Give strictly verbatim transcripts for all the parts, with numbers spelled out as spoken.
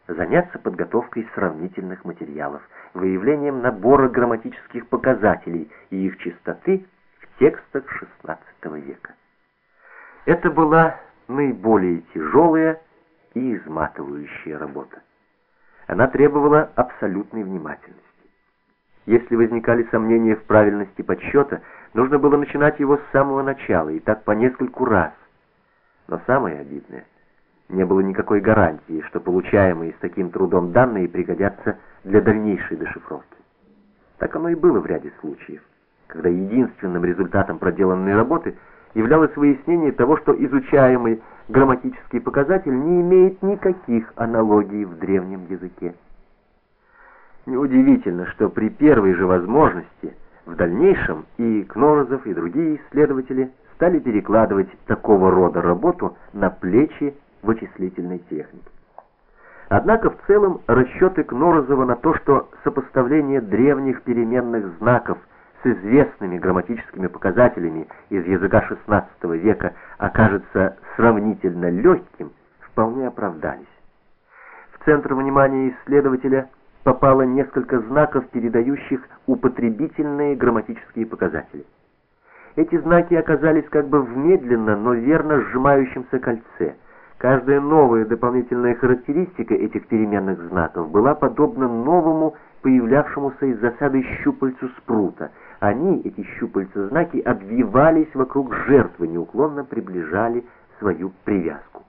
заняться подготовкой сравнительных материалов, выявлением набора грамматических показателей и их чистоты в текстах шестнадцатого века. Это была наиболее тяжелая и изматывающая работа. Она требовала абсолютной внимательности. Если возникали сомнения в правильности подсчета, нужно было начинать его с самого начала, и так по нескольку раз. Но самое обидное, не было никакой гарантии, что получаемые с таким трудом данные пригодятся для дальнейшей дешифровки. Так оно и было в ряде случаев, когда единственным результатом проделанной работы являлось выяснение того, что изучаемый грамматический показатель не имеет никаких аналогий в древнем языке. Неудивительно, что при первой же возможности в дальнейшем и Кнорозов, и другие исследователи стали перекладывать такого рода работу на плечи вычислительной техники. Однако в целом расчеты Кнорозова на то, что сопоставление древних переменных знаков с известными грамматическими показателями из языка шестнадцатого века окажется сравнительно легким, вполне оправдались. В центр внимания исследователя попало несколько знаков, передающих употребительные грамматические показатели. Эти знаки оказались как бы в медленно, но верно сжимающемся кольце. Каждая новая дополнительная характеристика этих переменных знаков была подобна новому, появлявшемуся из засады щупальцу спрута. Они, эти щупальца-знаки, обвивались вокруг жертвы, неуклонно приближали свою привязку.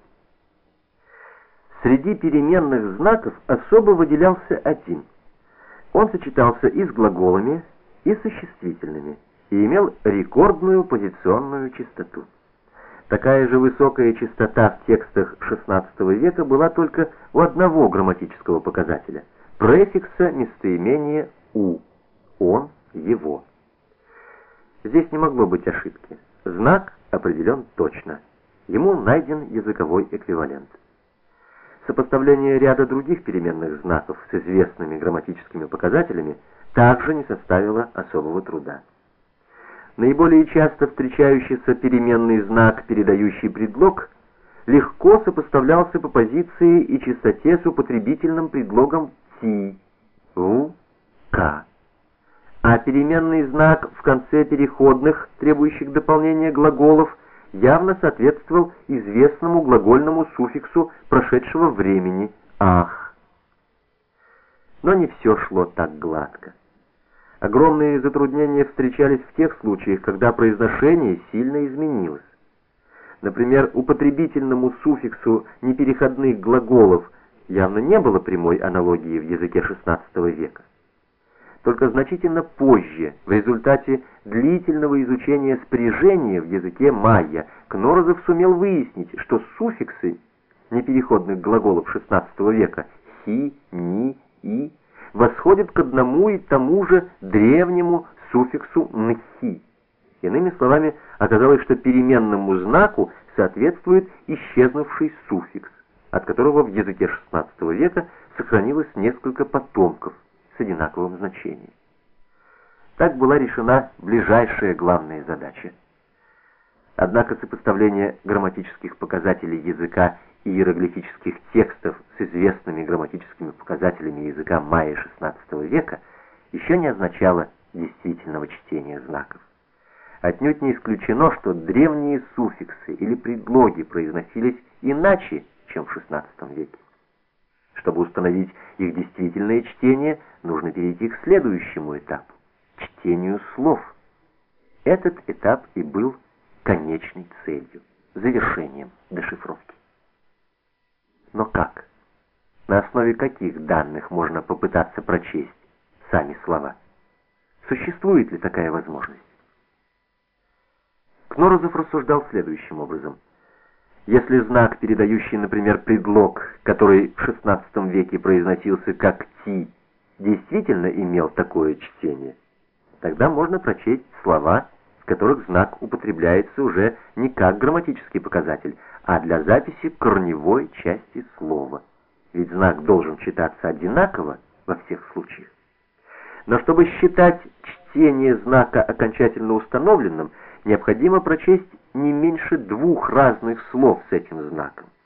Среди переменных знаков особо выделялся один. Он сочетался и с глаголами, и с существительными, и имел рекордную позиционную частоту. Такая же высокая частота в текстах шестнадцатого века была только у одного грамматического показателя – префикса местоимения «у» – «он», «его». Здесь не могло быть ошибки. Знак определен точно. Ему найден языковой эквивалент. Сопоставление ряда других переменных знаков с известными грамматическими показателями также не составило особого труда. Наиболее часто встречающийся переменный знак, передающий предлог, легко сопоставлялся по позиции и частоте с употребительным предлогом «ти», «в», «к». А переменный знак в конце переходных, требующих дополнения глаголов, явно соответствовал известному глагольному суффиксу прошедшего времени «ах». Но не все шло так гладко. Огромные затруднения встречались в тех случаях, когда произношение сильно изменилось. Например, употребительному суффиксу непереходных глаголов явно не было прямой аналогии в языке шестнадцатого века. Только значительно позже, в результате длительного изучения спряжения в языке майя, Кнорозов сумел выяснить, что суффиксы непереходных глаголов шестнадцатого века «хи», «ни», «и» восходят к одному и тому же древнему суффиксу «нхи». Иными словами, оказалось, что переменному знаку соответствует исчезнувший суффикс, от которого в языке шестнадцатого века сохранилось несколько потомков с одинаковым значением. Так была решена ближайшая главная задача. Однако сопоставление грамматических показателей языка и иероглифических текстов с известными грамматическими показателями языка майя шестнадцатого века еще не означало действительного чтения знаков. Отнюдь не исключено, что древние суффиксы или предлоги произносились иначе, чем в шестнадцатом веке. Чтобы установить их действительное чтение, нужно перейти к следующему этапу – чтению слов. Этот этап и был конечной целью, завершением дешифровки. Но как? На основе каких данных можно попытаться прочесть сами слова? Существует ли такая возможность? Кнорозов рассуждал следующим образом. Если знак, передающий, например, предлог, который в шестнадцатом веке произносился как «ти», действительно имел такое чтение, тогда можно прочесть слова, в которых знак употребляется уже не как грамматический показатель, а для записи корневой части слова. Ведь знак должен читаться одинаково во всех случаях. Но чтобы считать чтение знака окончательно установленным, необходимо прочесть не меньше двух разных слов с этим знаком.